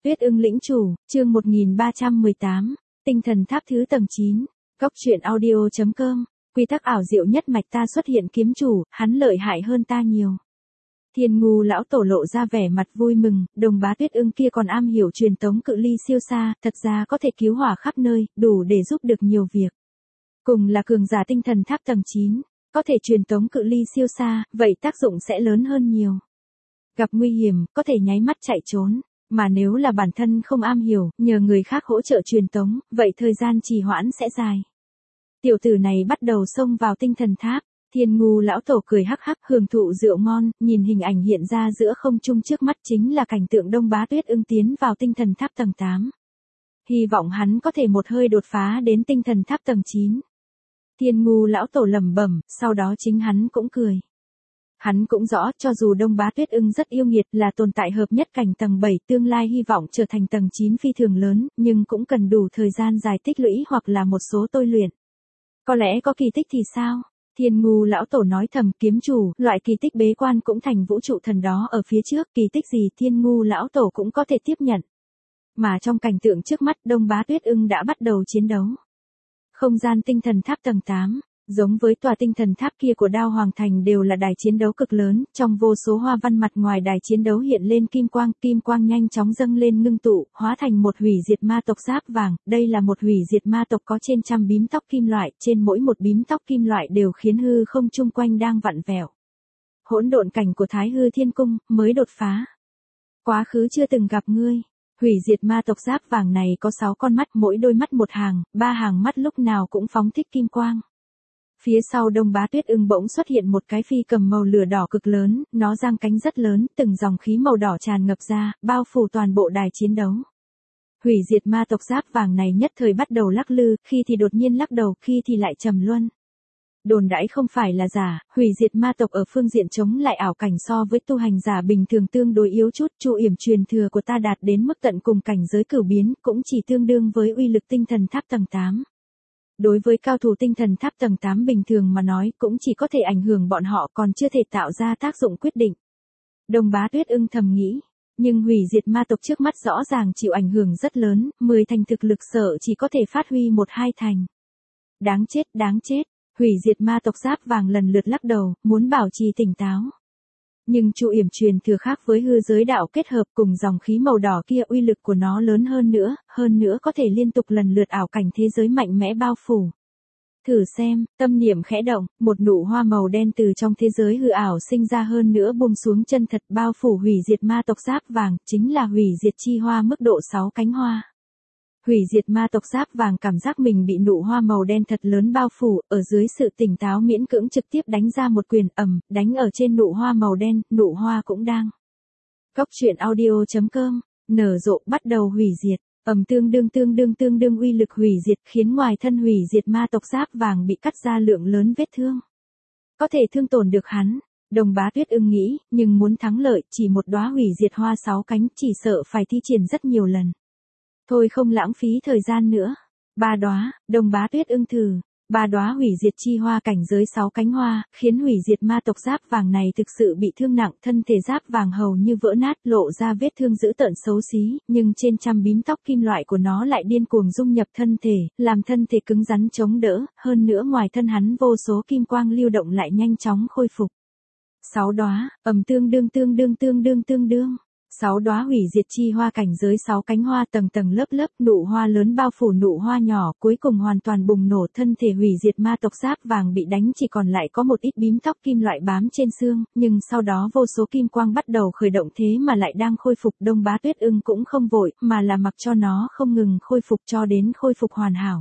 Tuyết ưng lĩnh chủ, chương 1318, tinh thần tháp thứ tầng 9, góc truyện audio.com, quy tắc ảo diệu nhất mạch ta xuất hiện kiếm chủ, hắn lợi hại hơn ta nhiều. Thiên ngu lão tổ lộ ra vẻ mặt vui mừng, đồng bá Tuyết ưng kia còn am hiểu truyền tống cự ly siêu xa, thật ra có thể cứu hỏa khắp nơi, đủ để giúp được nhiều việc. Cùng là cường giả tinh thần tháp tầng 9, có thể truyền tống cự ly siêu xa, vậy tác dụng sẽ lớn hơn nhiều. Gặp nguy hiểm, có thể nháy mắt chạy trốn. Mà nếu là bản thân không am hiểu, nhờ người khác hỗ trợ truyền tống, vậy thời gian trì hoãn sẽ dài. Tiểu tử này bắt đầu xông vào tinh thần tháp, Thiên ngu lão tổ cười hắc hắc hưởng thụ rượu ngon, nhìn hình ảnh hiện ra giữa không trung trước mắt chính là cảnh tượng đông bá Tuyết ưng tiến vào tinh thần tháp tầng 8. Hy vọng hắn có thể một hơi đột phá đến tinh thần tháp tầng 9. Thiên ngu lão tổ lẩm bẩm, sau đó chính hắn cũng cười. Hắn cũng rõ, cho dù đông bá Tuyết ưng rất yêu nghiệt là tồn tại hợp nhất cảnh tầng 7 tương lai hy vọng trở thành tầng 9 phi thường lớn, nhưng cũng cần đủ thời gian dài tích lũy hoặc là một số tôi luyện. Có lẽ có kỳ tích thì sao? Thiên ngu lão tổ nói thầm, kiếm chủ, loại kỳ tích bế quan cũng thành vũ trụ thần đó ở phía trước, kỳ tích gì thiên ngu lão tổ cũng có thể tiếp nhận. Mà trong cảnh tượng trước mắt đông bá Tuyết ưng đã bắt đầu chiến đấu. Không gian tinh thần tháp tầng 8. Giống với tòa tinh thần tháp kia của Đao Hoàng Thành đều là đài chiến đấu cực lớn, trong vô số hoa văn mặt ngoài đài chiến đấu hiện lên kim quang nhanh chóng dâng lên ngưng tụ, hóa thành một hủy diệt ma tộc giáp vàng, đây là một hủy diệt ma tộc có trên trăm bím tóc kim loại, trên mỗi một bím tóc kim loại đều khiến hư không chung quanh đang vặn vẹo. Hỗn độn cảnh của Thái Hư Thiên Cung, mới đột phá. Quá khứ chưa từng gặp ngươi. Hủy diệt ma tộc giáp vàng này có 6 con mắt, mỗi đôi mắt một hàng, 3 hàng mắt lúc nào cũng phóng thích kim quang. Phía sau đông bá Tuyết ưng bỗng xuất hiện một cái phi cầm màu lửa đỏ cực lớn, nó giang cánh rất lớn, từng dòng khí màu đỏ tràn ngập ra, bao phủ toàn bộ đài chiến đấu. Hủy diệt ma tộc giáp vàng này nhất thời bắt đầu lắc lư, khi thì đột nhiên lắc đầu, khi thì lại trầm luân. Đồn đãi không phải là giả, hủy diệt ma tộc ở phương diện chống lại ảo cảnh so với tu hành giả bình thường tương đối yếu chút, chu yểm truyền thừa của ta đạt đến mức tận cùng cảnh giới cửu biến, cũng chỉ tương đương với uy lực tinh thần tháp tầng 8. Đối với cao thủ tinh thần tháp tầng 8 bình thường mà nói cũng chỉ có thể ảnh hưởng bọn họ còn chưa thể tạo ra tác dụng quyết định. Đông bá Tuyết ưng thầm nghĩ, nhưng hủy diệt ma tộc trước mắt rõ ràng chịu ảnh hưởng rất lớn, 10 thành thực lực sợ chỉ có thể phát huy 1-2 thành. Đáng chết, hủy diệt ma tộc giáp vàng lần lượt lắc đầu, muốn bảo trì tỉnh táo. Nhưng chu yểm truyền thừa khác với hư giới đạo kết hợp cùng dòng khí màu đỏ kia uy lực của nó lớn hơn nữa có thể liên tục lần lượt ảo cảnh thế giới mạnh mẽ bao phủ. Thử xem, tâm niệm khẽ động, một nụ hoa màu đen từ trong thế giới hư ảo sinh ra hơn nữa buông xuống chân thật bao phủ hủy diệt ma tộc giáp vàng, chính là hủy diệt chi hoa mức độ 6 cánh hoa. Hủy diệt ma tộc giáp vàng cảm giác mình bị nụ hoa màu đen thật lớn bao phủ, ở dưới sự tỉnh táo miễn cưỡng trực tiếp đánh ra một quyền đánh ở trên nụ hoa màu đen, nụ hoa cũng đang. Góc truyện audio.com, nở rộ bắt đầu hủy diệt, tương đương uy lực hủy diệt khiến ngoài thân hủy diệt ma tộc giáp vàng bị cắt ra lượng lớn vết thương. Có thể thương tổn được hắn, đồng bá Tuyết ưng nghĩ, nhưng muốn thắng lợi chỉ một đóa hủy diệt hoa 6 cánh chỉ sợ phải thi triển rất nhiều lần. Thôi không lãng phí thời gian nữa. 3 đóa, đồng bá Tuyết ưng thử. 3 đóa hủy diệt chi hoa cảnh giới 6 cánh hoa, khiến hủy diệt ma tộc giáp vàng này thực sự bị thương nặng, thân thể giáp vàng hầu như vỡ nát, lộ ra vết thương dữ tợn xấu xí, nhưng trên trăm bím tóc kim loại của nó lại điên cuồng dung nhập thân thể, làm thân thể cứng rắn chống đỡ, hơn nữa ngoài thân hắn vô số kim quang lưu động lại nhanh chóng khôi phục. 6 đóa, tương đương. 6 đóa hủy diệt chi hoa cảnh giới 6 cánh hoa tầng tầng lớp, nụ hoa lớn bao phủ nụ hoa nhỏ, cuối cùng hoàn toàn bùng nổ, thân thể hủy diệt ma tộc giáp vàng bị đánh chỉ còn lại có một ít bím tóc kim loại bám trên xương, nhưng sau đó vô số kim quang bắt đầu khởi động thế mà lại đang khôi phục. Đông bá Tuyết ưng cũng không vội, mà là mặc cho nó không ngừng khôi phục cho đến khôi phục hoàn hảo.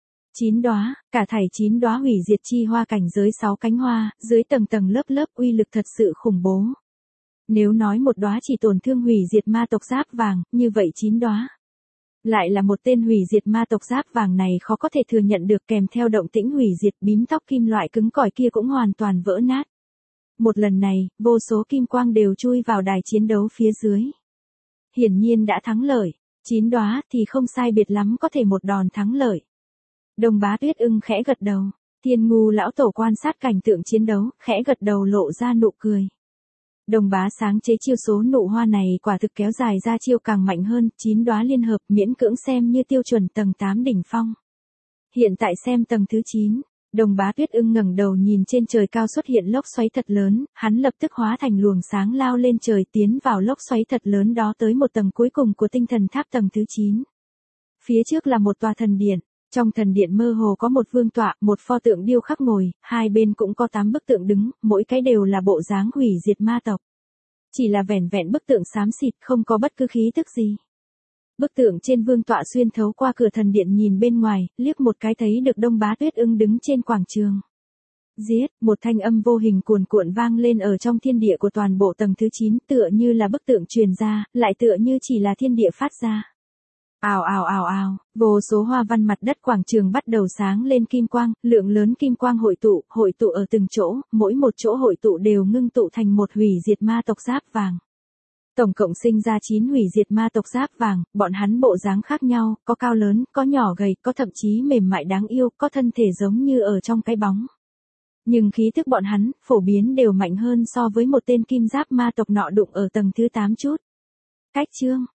9 đóa, cả thảy 9 đóa hủy diệt chi hoa cảnh giới 6 cánh hoa, dưới tầng tầng lớp, uy lực thật sự khủng bố. Nếu nói một đóa chỉ tổn thương hủy diệt ma tộc giáp vàng, như vậy 9 đóa. Lại là một tên hủy diệt ma tộc giáp vàng này khó có thể thừa nhận được, kèm theo động tĩnh hủy diệt bím tóc kim loại cứng cỏi kia cũng hoàn toàn vỡ nát. Một lần này, vô số kim quang đều chui vào đài chiến đấu phía dưới. Hiển nhiên đã thắng lợi, 9 đóa thì không sai biệt lắm có thể một đòn thắng lợi. Đông bá Tuyết ưng khẽ gật đầu, Thiên ngu lão tổ quan sát cảnh tượng chiến đấu, khẽ gật đầu lộ ra nụ cười. Đồng Bá sáng chế chiêu số nụ hoa này quả thực kéo dài ra chiêu càng mạnh hơn, 9 đóa liên hợp miễn cưỡng xem như tiêu chuẩn tầng 8 đỉnh phong. Hiện tại xem tầng thứ 9, Đồng Bá Tuyết Ưng ngẩng đầu nhìn trên trời cao xuất hiện lốc xoáy thật lớn, hắn lập tức hóa thành luồng sáng lao lên trời tiến vào lốc xoáy thật lớn đó tới một tầng cuối cùng của tinh thần tháp tầng thứ 9. Phía trước là một tòa thần điện, trong thần điện mơ hồ có một vương tọa, một pho tượng điêu khắc ngồi, hai bên cũng có 8 bức tượng đứng, mỗi cái đều là bộ dáng hủy diệt ma tộc. Chỉ là vẻn vẹn bức tượng xám xịt không có bất cứ khí tức gì. Bức tượng trên vương tọa xuyên thấu qua cửa thần điện nhìn bên ngoài, liếc một cái thấy được Đông Bá Tuyết Ưng đứng trên quảng trường. Giết, một thanh âm vô hình cuồn cuộn vang lên ở trong thiên địa của toàn bộ tầng thứ 9, tựa như là bức tượng truyền ra, lại tựa như chỉ là thiên địa phát ra. Ào ào ào ào, vô số hoa văn mặt đất quảng trường bắt đầu sáng lên kim quang, lượng lớn kim quang hội tụ ở từng chỗ, mỗi một chỗ hội tụ đều ngưng tụ thành một hủy diệt ma tộc giáp vàng. Tổng cộng sinh ra 9 hủy diệt ma tộc giáp vàng, bọn hắn bộ dáng khác nhau, có cao lớn, có nhỏ gầy, có thậm chí mềm mại đáng yêu, có thân thể giống như ở trong cái bóng. Nhưng khí thức bọn hắn, phổ biến đều mạnh hơn so với một tên kim giáp ma tộc nọ đụng ở tầng thứ 8 chút. Cách chương